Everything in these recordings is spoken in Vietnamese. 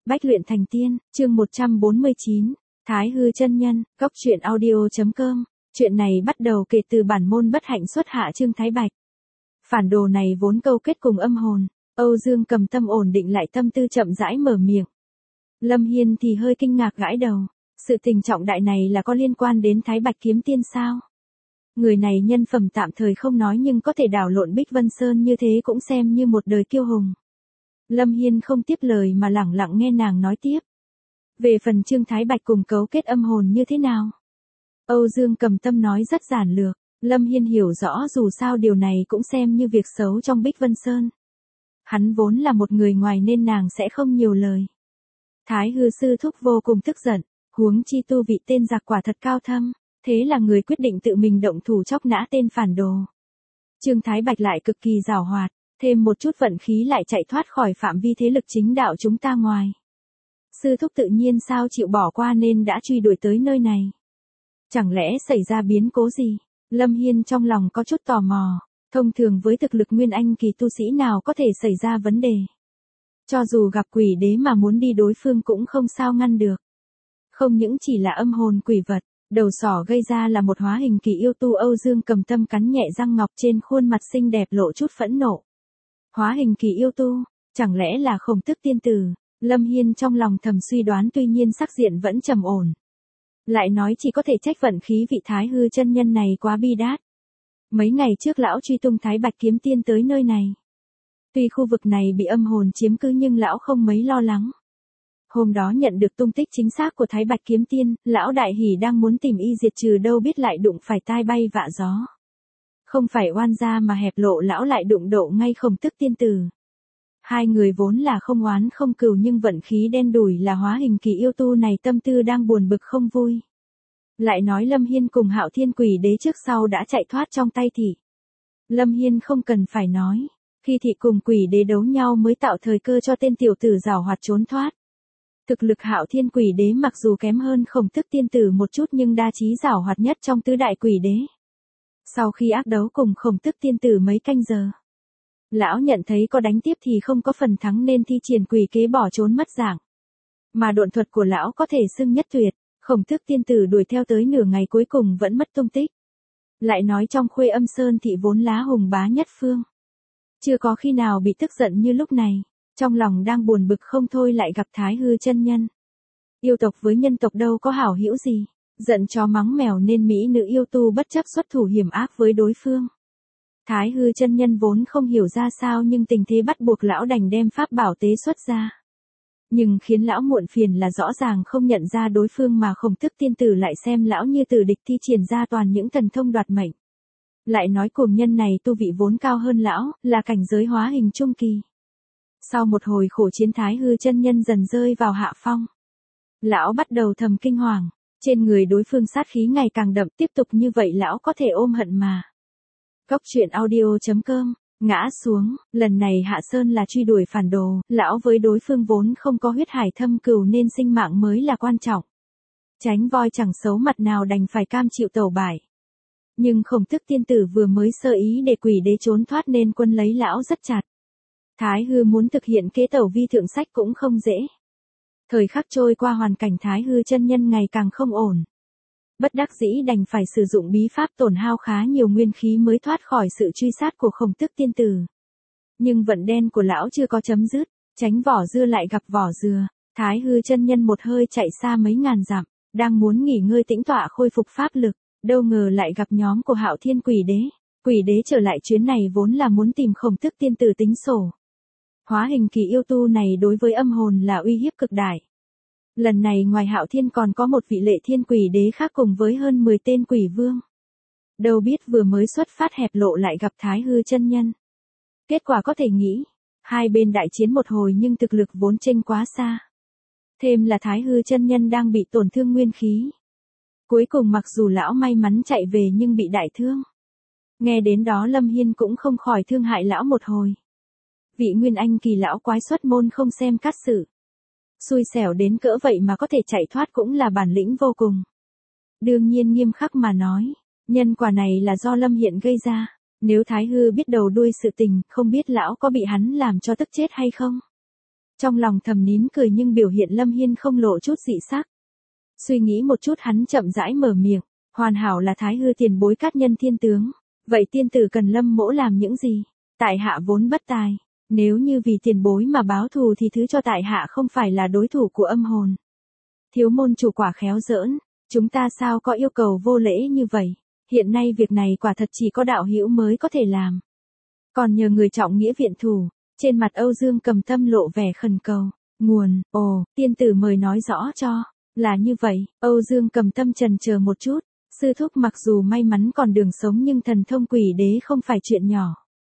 Bách luyện thành tiên, chương 149, Thái Hư chân nhân, góc truyện audio.com. Chuyện này bắt đầu kể từ bản môn bất hạnh xuất hạ Trương Thái Bạch. Phản đồ này vốn câu kết cùng âm hồn, Âu Dương Cầm tâm ổn định lại tâm tư chậm rãi mở miệng. Lâm Hiên thì hơi kinh ngạc gãi đầu, sự tình trọng đại này là có liên quan đến Thái Bạch kiếm tiên sao? Người này nhân phẩm tạm thời không nói nhưng có thể đảo lộn Bích Vân Sơn như thế cũng xem như một đời kiêu hùng. Lâm Hiên không tiếp lời mà lẳng lặng nghe nàng nói tiếp. Về phần Trương Thái Bạch cùng cấu kết âm hồn như thế nào? Âu Dương Cầm tâm nói rất giản lược, Lâm Hiên hiểu rõ dù sao điều này cũng xem như việc xấu trong Bích Vân Sơn. Hắn vốn là một người ngoài nên nàng sẽ không nhiều lời. Thái Hư sư thúc vô cùng tức giận, huống chi tu vị tên giặc quả thật cao thâm, thế là người quyết định tự mình động thủ chóc nã tên phản đồ. Trương Thái Bạch lại cực kỳ giàu hoạt, thêm một chút vận khí lại chạy thoát khỏi phạm vi thế lực chính đạo chúng ta ngoài. Sư thúc tự nhiên sao chịu bỏ qua nên đã truy đuổi tới nơi này. Chẳng lẽ xảy ra biến cố gì? Lâm Hiên trong lòng có chút tò mò, thông thường với thực lực nguyên anh kỳ tu sĩ nào có thể xảy ra vấn đề. Cho dù gặp quỷ đế mà muốn đi đối phương cũng không sao ngăn được. Không những chỉ là âm hồn quỷ vật, đầu sỏ gây ra là một hóa hình kỳ yêu tu. Âu Dương Cầm tâm cắn nhẹ răng ngọc, trên khuôn mặt xinh đẹp lộ chút phẫn nộ. Hóa hình kỳ yêu tu, chẳng lẽ là Khổng Tước tiên tử? Lâm Hiên trong lòng thầm suy đoán, tuy nhiên sắc diện vẫn trầm ổn. Lại nói chỉ có thể trách vận khí vị Thái Hư chân nhân này quá bi đát. Mấy ngày trước lão truy tung Thái Bạch kiếm tiên tới nơi này. Tuy khu vực này bị âm hồn chiếm cứ nhưng lão không mấy lo lắng. Hôm đó nhận được tung tích chính xác của Thái Bạch kiếm tiên, lão đại hỉ đang muốn tìm y diệt trừ, đâu biết lại đụng phải tai bay vạ gió. Không phải oan gia mà hẹp lộ lão lại đụng độ ngay Khổng Tước tiên tử. Hai người vốn là không oán không cừu nhưng vận khí đen đủi là hóa hình kỳ yêu tu này tâm tư đang buồn bực không vui. Lại nói Lâm Hiên cùng Hạo Thiên Quỷ Đế trước sau đã chạy thoát trong tay thị. Lâm Hiên không cần phải nói, khi thị cùng Quỷ Đế đấu nhau mới tạo thời cơ cho tên tiểu tử giảo hoạt trốn thoát. Thực lực Hạo Thiên Quỷ Đế mặc dù kém hơn Khổng Tước tiên tử một chút nhưng đa trí giảo hoạt nhất trong tứ đại quỷ đế. Sau khi ác đấu cùng Khổng Tước tiên tử mấy canh giờ, lão nhận thấy có đánh tiếp thì không có phần thắng nên thi triển quỷ kế bỏ trốn mất dạng. Mà độn thuật của lão có thể xưng nhất tuyệt, Khổng Tước tiên tử đuổi theo tới nửa ngày cuối cùng vẫn mất tung tích. Lại nói trong Khuê Âm Sơn thị vốn lá hùng bá nhất phương, chưa có khi nào bị tức giận như lúc này, trong lòng đang buồn bực không thôi lại gặp Thái Hư chân nhân. Yêu tộc với nhân tộc đâu có hảo hữu gì, giận chó mắng mèo nên mỹ nữ yêu tu bất chấp xuất thủ hiểm ác với đối phương. Thái Hư chân nhân vốn không hiểu ra sao nhưng tình thế bắt buộc lão đành đem pháp bảo tế xuất ra. Nhưng khiến lão muộn phiền là rõ ràng không nhận ra đối phương mà Khổng Tước tiên tử lại xem lão như tử địch, thi triển ra toàn những thần thông đoạt mệnh. Lại nói cuồng nhân này tu vị vốn cao hơn lão, là cảnh giới hóa hình trung kỳ. Sau một hồi khổ chiến Thái Hư chân nhân dần rơi vào hạ phong. Lão bắt đầu thầm kinh hoàng, trên người đối phương sát khí ngày càng đậm, tiếp tục như vậy lão có thể ôm hận mà. Góc truyện audio.com, ngã xuống, lần này hạ sơn là truy đuổi phản đồ, lão với đối phương vốn không có huyết hải thâm cừu nên sinh mạng mới là quan trọng. Tránh voi chẳng xấu mặt nào đành phải cam chịu tẩu bại. Nhưng Khổng Tước tiên tử vừa mới sơ ý để quỷ đế trốn thoát nên quân lấy lão rất chặt. Thái Hư muốn thực hiện kế tẩu vi thượng sách cũng không dễ. Thời khắc trôi qua hoàn cảnh Thái Hư chân nhân ngày càng không ổn. Bất đắc dĩ đành phải sử dụng bí pháp tổn hao khá nhiều nguyên khí mới thoát khỏi sự truy sát của Khổng Tước tiên tử. Nhưng vận đen của lão chưa có chấm dứt, tránh vỏ dưa lại gặp vỏ dừa. Thái Hư chân nhân một hơi chạy xa mấy ngàn dặm, đang muốn nghỉ ngơi tĩnh tọa khôi phục pháp lực, đâu ngờ lại gặp nhóm của Hạo Thiên Quỷ Đế. Quỷ Đế trở lại chuyến này vốn là muốn tìm Khổng Tước tiên tử tính sổ. Hóa hình kỳ yêu tu này đối với âm hồn là uy hiếp cực đại. Lần này ngoài Hạo Thiên còn có một vị Lệ Thiên Quỷ Đế khác cùng với hơn 10 tên quỷ vương. Đâu biết vừa mới xuất phát hẹp lộ lại gặp Thái Hư chân nhân. Kết quả có thể nghĩ, hai bên đại chiến một hồi nhưng thực lực vốn chênh quá xa. Thêm là Thái Hư chân nhân đang bị tổn thương nguyên khí. Cuối cùng mặc dù lão may mắn chạy về nhưng bị đại thương. Nghe đến đó Lâm Hiên cũng không khỏi thương hại lão một hồi. Vị nguyên anh kỳ lão quái xuất môn không xem cát sự. Xui xẻo đến cỡ vậy mà có thể chạy thoát cũng là bản lĩnh vô cùng. Đương nhiên nghiêm khắc mà nói, nhân quả này là do Lâm Hiên gây ra. Nếu Thái Hư biết đầu đuôi sự tình, không biết lão có bị hắn làm cho tức chết hay không. Trong lòng thầm nín cười nhưng biểu hiện Lâm Hiên không lộ chút dị sắc. Suy nghĩ một chút hắn chậm rãi mở miệng, hoàn hảo là Thái hư tiền bối cát nhân thiên tướng. Vậy tiên tử cần Lâm mỗ làm những gì? Tại hạ vốn bất tài. Nếu như vì tiền bối mà báo thù thì thứ cho tại hạ không phải là đối thủ của âm hồn. Thiếu môn chủ quả khéo giỡn, chúng ta sao có yêu cầu vô lễ như vậy? Hiện nay việc này quả thật chỉ có đạo hữu mới có thể làm. Còn nhờ người trọng nghĩa viện thủ, trên mặt Âu Dương Cầm Tâm lộ vẻ khẩn cầu. Nguồn, tiên tử mời nói rõ cho. Là như vậy, Âu Dương Cầm Tâm trần chờ một chút. Sư thúc mặc dù may mắn còn đường sống nhưng thần thông quỷ đế không phải chuyện nhỏ.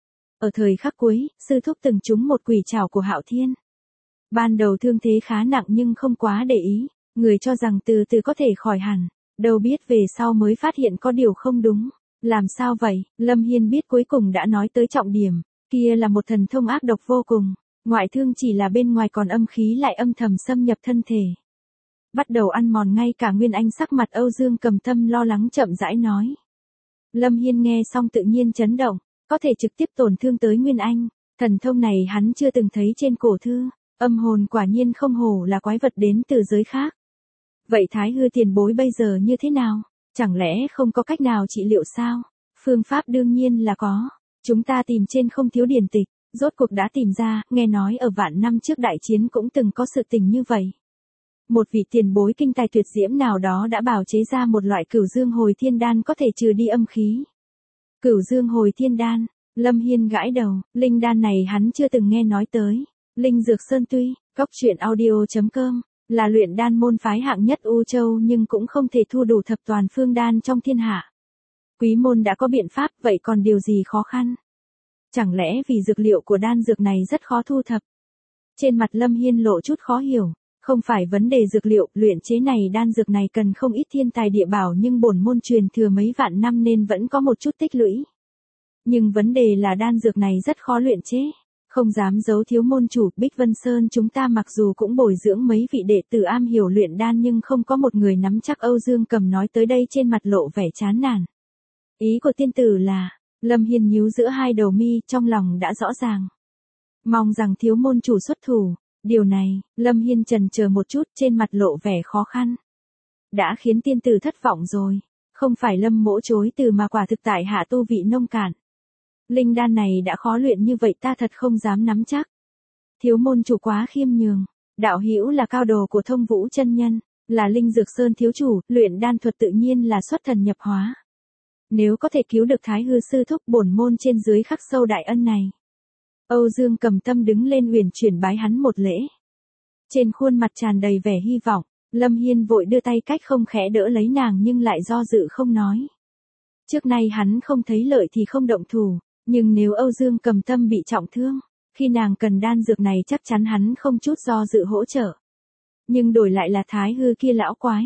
Ở thời khắc cuối, sư thúc từng trúng một quỷ trảo của Hạo Thiên. Ban đầu thương thế khá nặng nhưng không quá để ý, người cho rằng từ từ có thể khỏi hẳn, đâu biết về sau mới phát hiện có điều không đúng. Làm sao vậy? Lâm Hiên biết cuối cùng đã nói tới trọng điểm, kia là một thần thông ác độc vô cùng, ngoại thương chỉ là bên ngoài còn âm khí lại âm thầm xâm nhập thân thể. Bắt đầu ăn mòn ngay cả Nguyên Anh. Sắc mặt Âu Dương Cầm Tâm lo lắng chậm rãi nói. Lâm Hiên nghe xong tự nhiên chấn động, có thể trực tiếp tổn thương tới Nguyên Anh, thần thông này hắn chưa từng thấy trên cổ thư, âm hồn quả nhiên không hổ là quái vật đến từ giới khác. Vậy Thái hư tiền bối bây giờ như thế nào? Chẳng lẽ không có cách nào trị liệu sao? Phương pháp đương nhiên là có, chúng ta tìm trên không thiếu điển tịch, rốt cuộc đã tìm ra, nghe nói ở vạn năm trước đại chiến cũng từng có sự tình như vậy. Một vị tiền bối kinh tài tuyệt diễm nào đó đã bào chế ra một loại cửu dương hồi thiên đan có thể trừ đi âm khí. Cửu dương hồi thiên đan, Lâm Hiên gãi đầu, linh đan này hắn chưa từng nghe nói tới. Linh Dược Sơn tuy, góc truyện audio.com, là luyện đan môn phái hạng nhất U Châu nhưng cũng không thể thu đủ thập toàn phương đan trong thiên hạ. Quý môn đã có biện pháp, vậy còn điều gì khó khăn? Chẳng lẽ vì dược liệu của đan dược này rất khó thu thập? Trên mặt Lâm Hiên lộ chút khó hiểu. Không phải vấn đề dược liệu, luyện chế này đan dược này cần không ít thiên tài địa bảo nhưng bổn môn truyền thừa mấy vạn năm nên vẫn có một chút tích lũy. Nhưng vấn đề là đan dược này rất khó luyện chế. Không dám giấu thiếu môn chủ, Bích Vân Sơn chúng ta mặc dù cũng bồi dưỡng mấy vị đệ tử am hiểu luyện đan nhưng không có một người nắm chắc. Âu Dương Cầm nói tới đây trên mặt lộ vẻ chán nản. Ý của tiên tử là, Lâm Hiên nhíu giữa hai đầu mi, trong lòng đã rõ ràng. Mong rằng thiếu môn chủ xuất thủ. Điều này, Lâm Hiên chần chờ một chút, trên mặt lộ vẻ khó khăn. Đã khiến tiên tử thất vọng rồi, không phải Lâm mỗ chối từ mà quả thực tại hạ tu vị nông cạn. Linh đan này đã khó luyện như vậy ta thật không dám nắm chắc. Thiếu môn chủ quá khiêm nhường, đạo hữu là cao đồ của Thông Vũ chân nhân, là Linh Dược Sơn thiếu chủ, luyện đan thuật tự nhiên là xuất thần nhập hóa. Nếu có thể cứu được Thái hư sư thúc bổn môn trên dưới khắc sâu đại ân này. Âu Dương Cầm Tâm đứng lên uyển chuyển bái hắn một lễ. Trên khuôn mặt tràn đầy vẻ hy vọng, Lâm Hiên vội đưa tay cách không khẽ đỡ lấy nàng nhưng lại do dự không nói. Trước nay hắn không thấy lợi thì không động thủ, nhưng nếu Âu Dương Cầm Tâm bị trọng thương, khi nàng cần đan dược này chắc chắn hắn không chút do dự hỗ trợ. Nhưng đổi lại là Thái hư kia lão quái.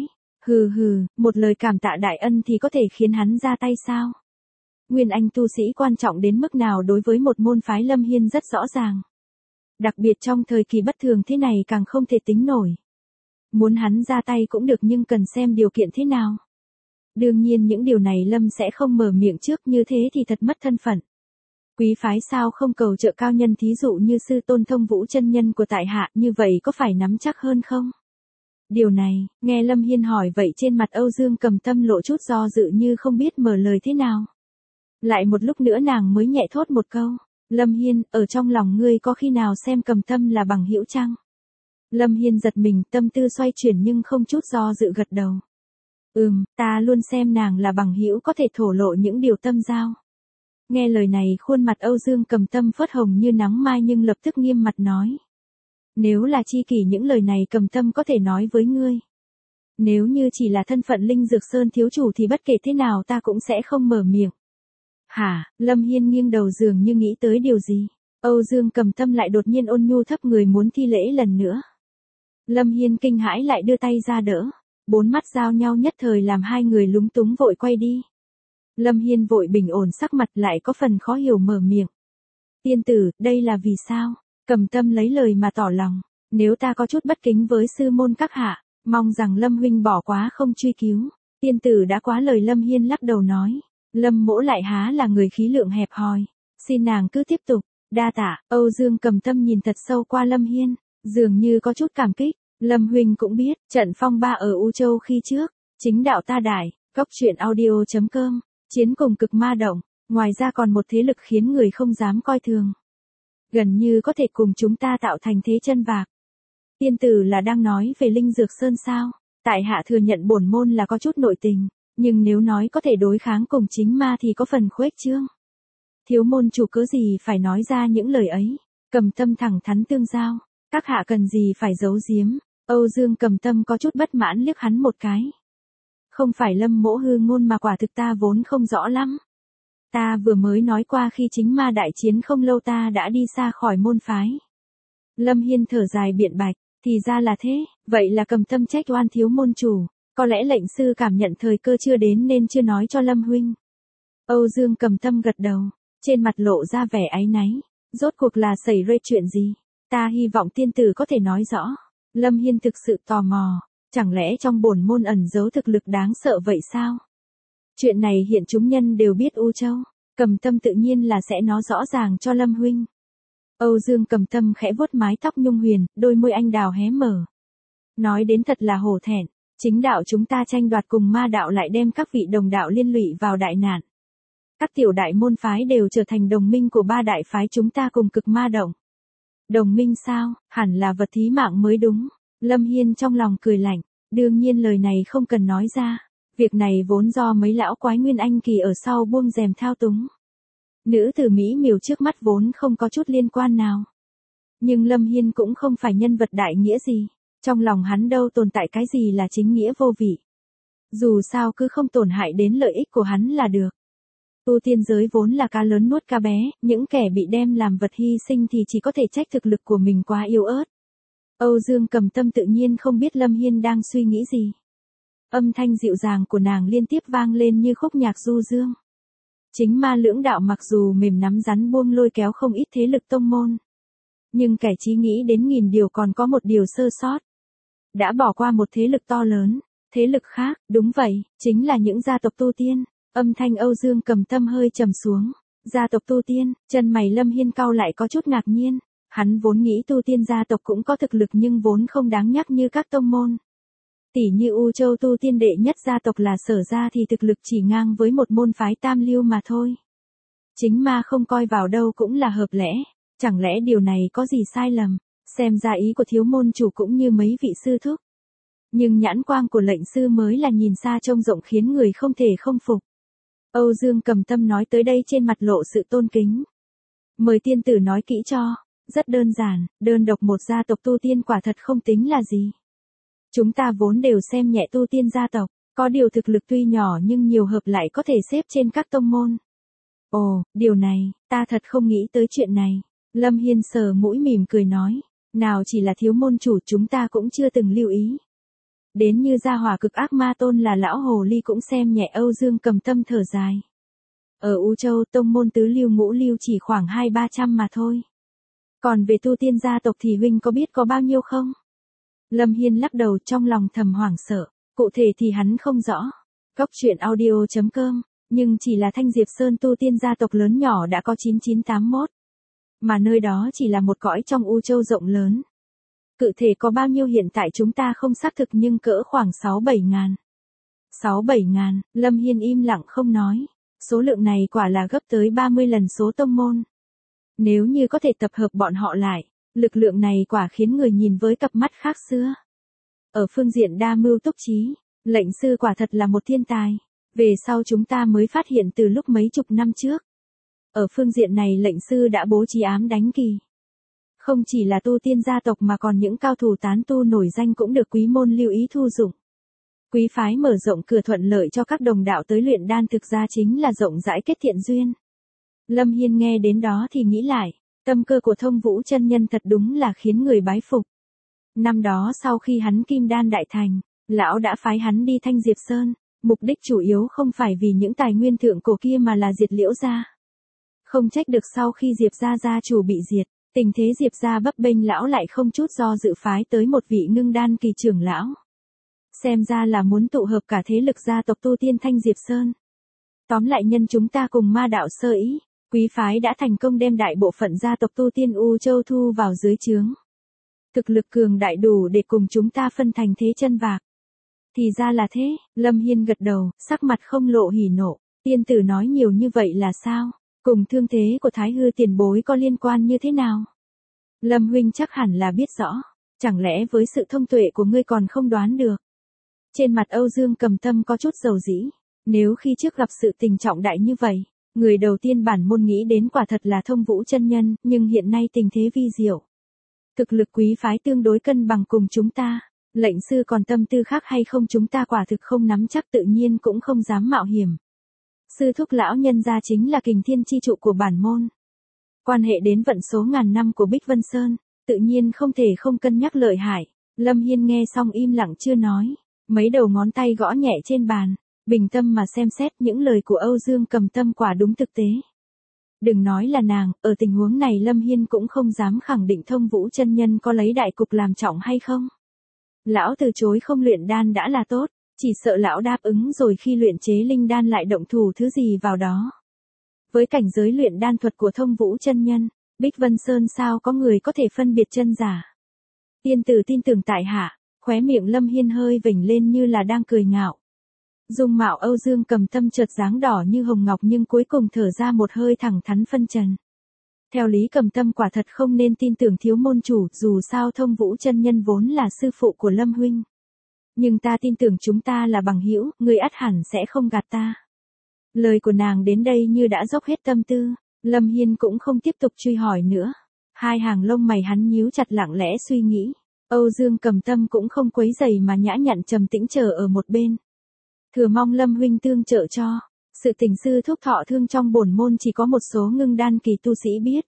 Một lời cảm tạ đại ân thì có thể khiến hắn ra tay sao? Nguyên Anh tu sĩ quan trọng đến mức nào đối với một môn phái Lâm Hiên rất rõ ràng. Đặc biệt trong thời kỳ bất thường thế này càng không thể tính nổi. Muốn hắn ra tay cũng được nhưng cần xem điều kiện thế nào. Đương nhiên những điều này Lâm sẽ không mở miệng trước, như thế thì thật mất thân phận. Quý phái sao không cầu trợ cao nhân, thí dụ như sư tôn Thông Vũ chân nhân của tại hạ, như vậy có phải nắm chắc hơn không? Điều này, nghe Lâm Hiên hỏi vậy trên mặt Âu Dương Cầm Tâm lộ chút do dự như không biết mở lời thế nào. Lại một lúc nữa nàng mới nhẹ thốt một câu, Lâm Hiên, ở trong lòng ngươi có khi nào xem Cầm Tâm là bằng hữu chăng? Lâm Hiên giật mình, tâm tư xoay chuyển nhưng không chút do dự gật đầu. Ta luôn xem nàng là bằng hữu, có thể thổ lộ những điều tâm giao. Nghe lời này khuôn mặt Âu Dương Cầm Tâm phớt hồng như nắng mai nhưng lập tức nghiêm mặt nói. Nếu là chi kỷ những lời này Cầm Tâm có thể nói với ngươi. Nếu như chỉ là thân phận Linh Dược Sơn thiếu chủ thì bất kể thế nào ta cũng sẽ không mở miệng. Hả? Lâm Hiên nghiêng đầu dường như nghĩ tới điều gì. Âu Dương Cầm Tâm lại đột nhiên ôn nhu thấp người muốn thi lễ lần nữa. Lâm Hiên kinh hãi lại đưa tay ra đỡ. Bốn mắt giao nhau nhất thời làm hai người lúng túng vội quay đi. Lâm Hiên vội bình ổn sắc mặt lại có phần khó hiểu mở miệng. Tiên tử, đây là vì sao? Cầm Tâm lấy lời mà tỏ lòng. Nếu ta có chút bất kính với sư môn các hạ, mong rằng Lâm huynh bỏ quá không truy cứu. Tiên tử đã quá lời. Lâm Hiên lắc đầu nói. Lâm mỗ lại há là người khí lượng hẹp hòi. Xin nàng cứ tiếp tục. Đa tạ. Âu Dương Cầm Tâm nhìn thật sâu qua Lâm Hiên, Dường như có chút cảm kích, Lâm huynh cũng biết, trận phong ba ở U Châu khi trước, chính đạo ta đại, góc truyện audio.com, chiến cùng cực ma động, ngoài ra còn một thế lực khiến người không dám coi thường. Gần như có thể cùng chúng ta tạo thành thế chân vạc. Tiên tử là đang nói về Linh Dược Sơn sao? Tại hạ thừa nhận bổn môn là có chút nội tình, nhưng nếu nói có thể đối kháng cùng chính ma thì có phần khuếch trương. Thiếu môn chủ cớ gì phải nói ra những lời ấy, Cầm Tâm thẳng thắn tương giao, các hạ cần gì phải giấu giếm. Âu Dương Cầm Tâm có chút bất mãn liếc hắn một cái. Không phải Lâm mỗ hư ngôn mà quả thực ta vốn không rõ lắm. Ta vừa mới nói qua khi chính ma đại chiến không lâu ta đã đi xa khỏi môn phái. Lâm Hiên thở dài biện bạch, thì ra là thế, vậy là Cầm Tâm trách oan thiếu môn chủ, có lẽ lệnh sư cảm nhận thời cơ chưa đến nên chưa nói cho Lâm huynh. Âu Dương Cầm Tâm gật đầu, trên mặt lộ ra vẻ áy náy, rốt cuộc là xảy ra chuyện gì, ta hy vọng tiên tử có thể nói rõ. Lâm Hiên thực sự tò mò, chẳng lẽ trong bổn môn ẩn giấu thực lực đáng sợ vậy sao? Chuyện này hiện chúng nhân đều biết U Châu, Cầm Tâm tự nhiên là sẽ nói rõ ràng cho Lâm huynh. Âu Dương Cầm Tâm khẽ vuốt mái tóc nhung huyền, đôi môi anh đào hé mở. Nói đến thật là hổ thẹn, chính đạo chúng ta tranh đoạt cùng ma đạo lại đem các vị đồng đạo liên lụy vào đại nạn. Các tiểu đại môn phái đều trở thành đồng minh của ba đại phái chúng ta cùng cực ma động. Đồng minh sao, hẳn là vật thí mạng mới đúng. Lâm Hiên trong lòng cười lạnh, đương nhiên lời này không cần nói ra. Việc này vốn do mấy lão quái Nguyên Anh kỳ ở sau buông rèm thao túng. Nữ tử Mỹ miều trước mắt vốn không có chút liên quan nào. Nhưng Lâm Hiên cũng không phải nhân vật đại nghĩa gì. Trong lòng hắn đâu tồn tại cái gì là chính nghĩa vô vị. Dù sao cứ không tổn hại đến lợi ích của hắn là được. Tu tiên giới vốn là cá lớn nuốt cá bé, những kẻ bị đem làm vật hy sinh thì chỉ có thể trách thực lực của mình quá yếu ớt. Âu Dương Cầm Tâm tự nhiên không biết Lâm Hiên đang suy nghĩ gì. Âm thanh dịu dàng của nàng liên tiếp vang lên như khúc nhạc du dương. Chính ma lưỡng đạo mặc dù mềm nắm rắn buông lôi kéo không ít thế lực tông môn. Nhưng kẻ chí nghĩ đến nghìn điều còn có một điều sơ sót. Đã bỏ qua một thế lực to lớn, thế lực khác, đúng vậy, chính là những gia tộc tu tiên. Âm thanh Âu Dương Cầm Tâm hơi trầm xuống. Gia tộc tu tiên, chân mày Lâm Hiên cau lại có chút ngạc nhiên. Hắn vốn nghĩ tu tiên gia tộc cũng có thực lực nhưng vốn không đáng nhắc như các tông môn. Tỷ như U Châu tu tiên đệ nhất gia tộc là Sở gia thì thực lực chỉ ngang với một môn phái tam lưu mà thôi. Chính ma không coi vào đâu cũng là hợp lẽ. Chẳng lẽ điều này có gì sai lầm? Xem ra ý của thiếu môn chủ cũng như mấy vị sư thúc. Nhưng nhãn quang của lệnh sư mới là nhìn xa trông rộng khiến người không thể không phục. Âu Dương Cầm Tâm nói tới đây trên mặt lộ sự tôn kính. Mời tiên tử nói kỹ cho. Rất đơn giản, đơn độc một gia tộc tu tiên quả thật không tính là gì. Chúng ta vốn đều xem nhẹ tu tiên gia tộc, có điều thực lực tuy nhỏ nhưng nhiều hợp lại có thể xếp trên các tông môn. Ồ, điều này, ta thật không nghĩ tới chuyện này. Lâm Hiên sờ mũi mỉm cười nói, nào chỉ là thiếu môn chủ chúng ta cũng chưa từng lưu ý. Đến như gia hỏa cực ác ma tôn là lão hồ ly cũng xem nhẹ. Âu Dương Cầm Tâm thở dài. Ở U Châu tông môn tứ lưu ngũ lưu chỉ khoảng 200-300 mà thôi. Còn về tu tiên gia tộc thì huynh có biết có bao nhiêu không? Lâm Hiên lắc đầu trong lòng thầm hoảng sợ, cụ thể thì hắn không rõ. Góc truyện audio.com, nhưng chỉ là Thanh Diệp Sơn tu tiên gia tộc lớn nhỏ đã có 9981. Mà nơi đó chỉ là một cõi trong U Châu rộng lớn. Cụ thể có bao nhiêu hiện tại chúng ta không xác thực nhưng cỡ khoảng 6-7 ngàn. 6-7 ngàn, Lâm Hiên im lặng không nói. Số lượng này quả là gấp tới 30 lần số tông môn. Nếu như có thể tập hợp bọn họ lại, lực lượng này quả khiến người nhìn với cặp mắt khác xưa. Ở phương diện đa mưu túc trí, lệnh sư quả thật là một thiên tài. Về sau chúng ta mới phát hiện từ lúc mấy chục năm trước. Ở phương diện này lệnh sư đã bố trí ám đánh kỳ. Không chỉ là tu tiên gia tộc mà còn những cao thủ tán tu nổi danh cũng được quý môn lưu ý thu dụng. Quý phái mở rộng cửa thuận lợi cho các đồng đạo tới luyện đan thực ra chính là rộng rãi kết thiện duyên. Lâm Hiên nghe đến đó thì nghĩ lại, tâm cơ của Thông Vũ chân nhân thật đúng là khiến người bái phục. Năm đó sau khi hắn kim đan đại thành, lão đã phái hắn đi Thanh Diệp Sơn, mục đích chủ yếu không phải vì những tài nguyên thượng cổ kia mà là diệt Liễu gia. Không trách được sau khi Diệp gia gia chủ bị diệt, tình thế Diệp gia bấp bênh lão lại không chút do dự phái tới một vị ngưng đan kỳ trưởng lão. Xem ra là muốn tụ hợp cả thế lực gia tộc tu tiên Thanh Diệp Sơn. Tóm lại nhân chúng ta cùng ma đạo sơ ý, quý phái đã thành công đem đại bộ phận gia tộc tu tiên U Châu thu vào dưới trướng. Thực lực cường đại đủ để cùng chúng ta phân thành thế chân vạc. Thì ra là thế, Lâm Hiên gật đầu, sắc mặt không lộ hỉ nộ. Tiên tử nói nhiều như vậy là sao? Cùng thương thế của Thái Hư tiền bối có liên quan như thế nào? Lâm huynh chắc hẳn là biết rõ. Chẳng lẽ với sự thông tuệ của ngươi còn không đoán được? Trên mặt Âu Dương Cầm Tâm có chút dầu dĩ. Nếu khi trước gặp sự tình trọng đại như vậy, người đầu tiên bản môn nghĩ đến quả thật là Thông Vũ chân nhân, nhưng hiện nay tình thế vi diệu. Thực lực quý phái tương đối cân bằng cùng chúng ta. Lệnh sư còn tâm tư khác hay không chúng ta quả thực không nắm chắc, tự nhiên cũng không dám mạo hiểm. Sư thúc lão nhân gia chính là kình thiên chi trụ của bản môn. Quan hệ đến vận số ngàn năm của Bích Vân Sơn, tự nhiên không thể không cân nhắc lợi hại. Lâm Hiên nghe xong im lặng chưa nói. Mấy đầu ngón tay gõ nhẹ trên bàn. Bình tâm mà xem xét những lời của Âu Dương Cầm Tâm quả đúng thực tế. Đừng nói là nàng, ở tình huống này Lâm Hiên cũng không dám khẳng định Thông Vũ chân nhân có lấy đại cục làm trọng hay không. Lão từ chối không luyện đan đã là tốt, chỉ sợ lão đáp ứng rồi khi luyện chế linh đan lại động thủ thứ gì vào đó. Với cảnh giới luyện đan thuật của Thông Vũ chân nhân, Bích Vân Sơn sao có người có thể phân biệt chân giả. Tiên tử tin tưởng tại hạ, khóe miệng Lâm Hiên hơi vểnh lên như là đang cười ngạo. Dung mạo Âu Dương Cầm Tâm chợt dáng đỏ như hồng ngọc nhưng cuối cùng thở ra một hơi thẳng thắn phân trần. Theo lý Cầm Tâm quả thật không nên tin tưởng thiếu môn chủ, dù sao Thông Vũ chân nhân vốn là sư phụ của Lâm huynh. Nhưng ta tin tưởng chúng ta là bằng hữu, ngươi ắt hẳn sẽ không gạt ta. Lời của nàng đến đây như đã dốc hết tâm tư, Lâm Hiên cũng không tiếp tục truy hỏi nữa. Hai hàng lông mày hắn nhíu chặt lặng lẽ suy nghĩ. Âu Dương Cầm Tâm cũng không quấy rầy mà nhã nhặn trầm tĩnh chờ ở một bên. Thừa mong Lâm huynh tương trợ cho. Sự tình sư thúc thọ thương trong bổn môn chỉ có một số ngưng đan kỳ tu sĩ biết.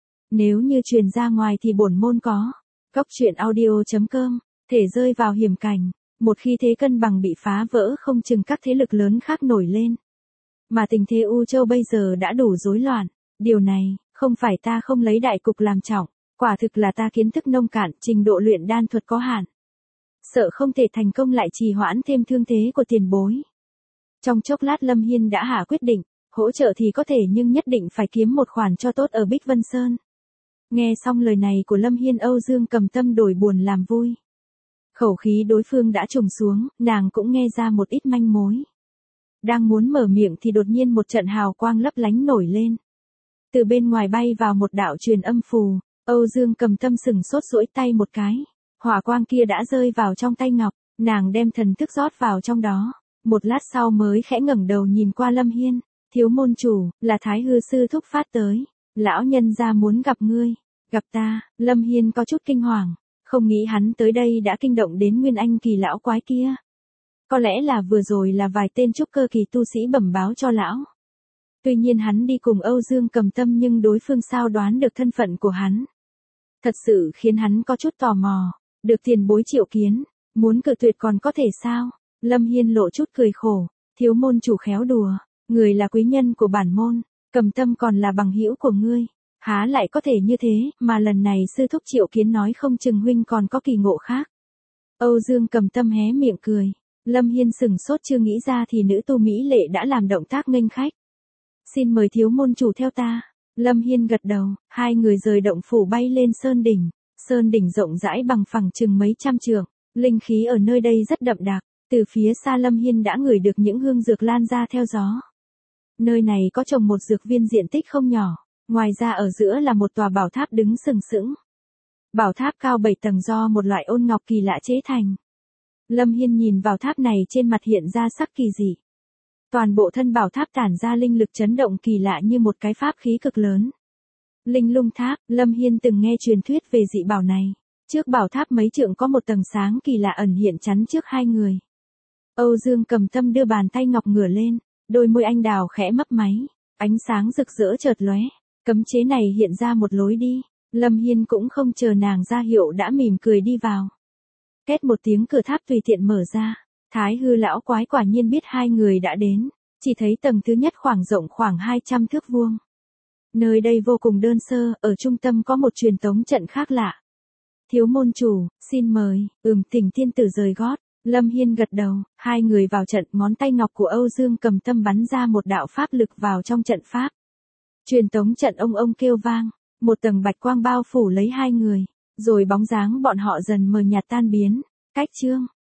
Nếu như truyền ra ngoài thì bổn môn có. Góc truyện audio.com, thể rơi vào hiểm cảnh. Một khi thế cân bằng bị phá vỡ không chừng các thế lực lớn khác nổi lên. Mà tình thế U Châu bây giờ đã đủ rối loạn. Điều này, không phải ta không lấy đại cục làm trọng. Quả thực là ta kiến thức nông cạn, trình độ luyện đan thuật có hạn. Sợ không thể thành công lại trì hoãn thêm thương thế của tiền bối. Trong chốc lát Lâm Hiên đã hạ quyết định, hỗ trợ thì có thể nhưng nhất định phải kiếm một khoản cho tốt ở Bích Vân Sơn. Nghe xong lời này của Lâm Hiên, Âu Dương Cầm Tâm đổi buồn làm vui. Khẩu khí đối phương đã trùng xuống, nàng cũng nghe ra một ít manh mối. Đang muốn mở miệng thì đột nhiên một trận hào quang lấp lánh nổi lên. Từ bên ngoài bay vào một đạo truyền âm phù, Âu Dương Cầm Tâm sừng sốt duỗi tay một cái. Hỏa quang kia đã rơi vào trong tay ngọc, nàng đem thần thức rót vào trong đó. Một lát sau mới khẽ ngẩng đầu nhìn qua Lâm Hiên. Thiếu môn chủ, là Thái Hư sư thúc phát tới. Lão nhân gia muốn gặp ngươi. Gặp ta, Lâm Hiên có chút kinh hoàng. Không nghĩ hắn tới đây đã kinh động đến Nguyên Anh kỳ lão quái kia. Có lẽ là vừa rồi là vài tên trúc cơ kỳ tu sĩ bẩm báo cho lão. Tuy nhiên hắn đi cùng Âu Dương Cầm Tâm nhưng đối phương sao đoán được thân phận của hắn. Thật sự khiến hắn có chút tò mò. Được tiền bối triệu kiến, muốn cự tuyệt còn có thể sao? Lâm Hiên lộ chút cười khổ, thiếu môn chủ khéo đùa, người là quý nhân của bản môn, Cầm Tâm còn là bằng hữu của ngươi, há lại có thể như thế, mà lần này sư thúc triệu kiến nói không chừng huynh còn có kỳ ngộ khác. Âu Dương Cầm Tâm hé miệng cười, Lâm Hiên sừng sốt chưa nghĩ ra thì nữ tu mỹ lệ đã làm động tác nghênh khách. Xin mời thiếu môn chủ theo ta. Lâm Hiên gật đầu, hai người rời động phủ bay lên sơn đỉnh. Sơn đỉnh rộng rãi bằng phẳng chừng mấy trăm trượng, linh khí ở nơi đây rất đậm đặc, từ phía xa Lâm Hiên đã ngửi được những hương dược lan ra theo gió. Nơi này có trồng một dược viên diện tích không nhỏ, ngoài ra ở giữa là một tòa bảo tháp đứng sừng sững. Bảo tháp cao 7 tầng do một loại ôn ngọc kỳ lạ chế thành. Lâm Hiên nhìn vào tháp này trên mặt hiện ra sắc kỳ dị. Toàn bộ thân bảo tháp tản ra linh lực chấn động kỳ lạ như một cái pháp khí cực lớn. Linh Lung Tháp, Lâm Hiên từng nghe truyền thuyết về dị bảo này. Trước bảo tháp mấy trượng có một tầng sáng kỳ lạ ẩn hiện chắn trước hai người. Âu Dương Cầm Tâm đưa bàn tay ngọc ngửa lên, đôi môi anh đào khẽ mấp máy, ánh sáng rực rỡ chợt lóe. Cấm chế này hiện ra một lối đi. Lâm Hiên cũng không chờ nàng ra hiệu đã mỉm cười đi vào. Két một tiếng cửa tháp tùy tiện mở ra. Thái Hư lão quái quả nhiên biết hai người đã đến. Chỉ thấy tầng thứ nhất khoảng rộng khoảng 200 thước vuông. Nơi đây vô cùng đơn sơ, ở trung tâm có một truyền tống trận khác lạ. Thiếu môn chủ, xin mời, Thỉnh tiên tử rời gót. Lâm Hiên gật đầu, hai người vào trận, ngón tay ngọc của Âu Dương Cầm Tâm bắn ra một đạo pháp lực vào trong trận pháp. Truyền tống trận ông kêu vang, một tầng bạch quang bao phủ lấy hai người. Rồi bóng dáng bọn họ dần mờ nhạt tan biến. Cách chương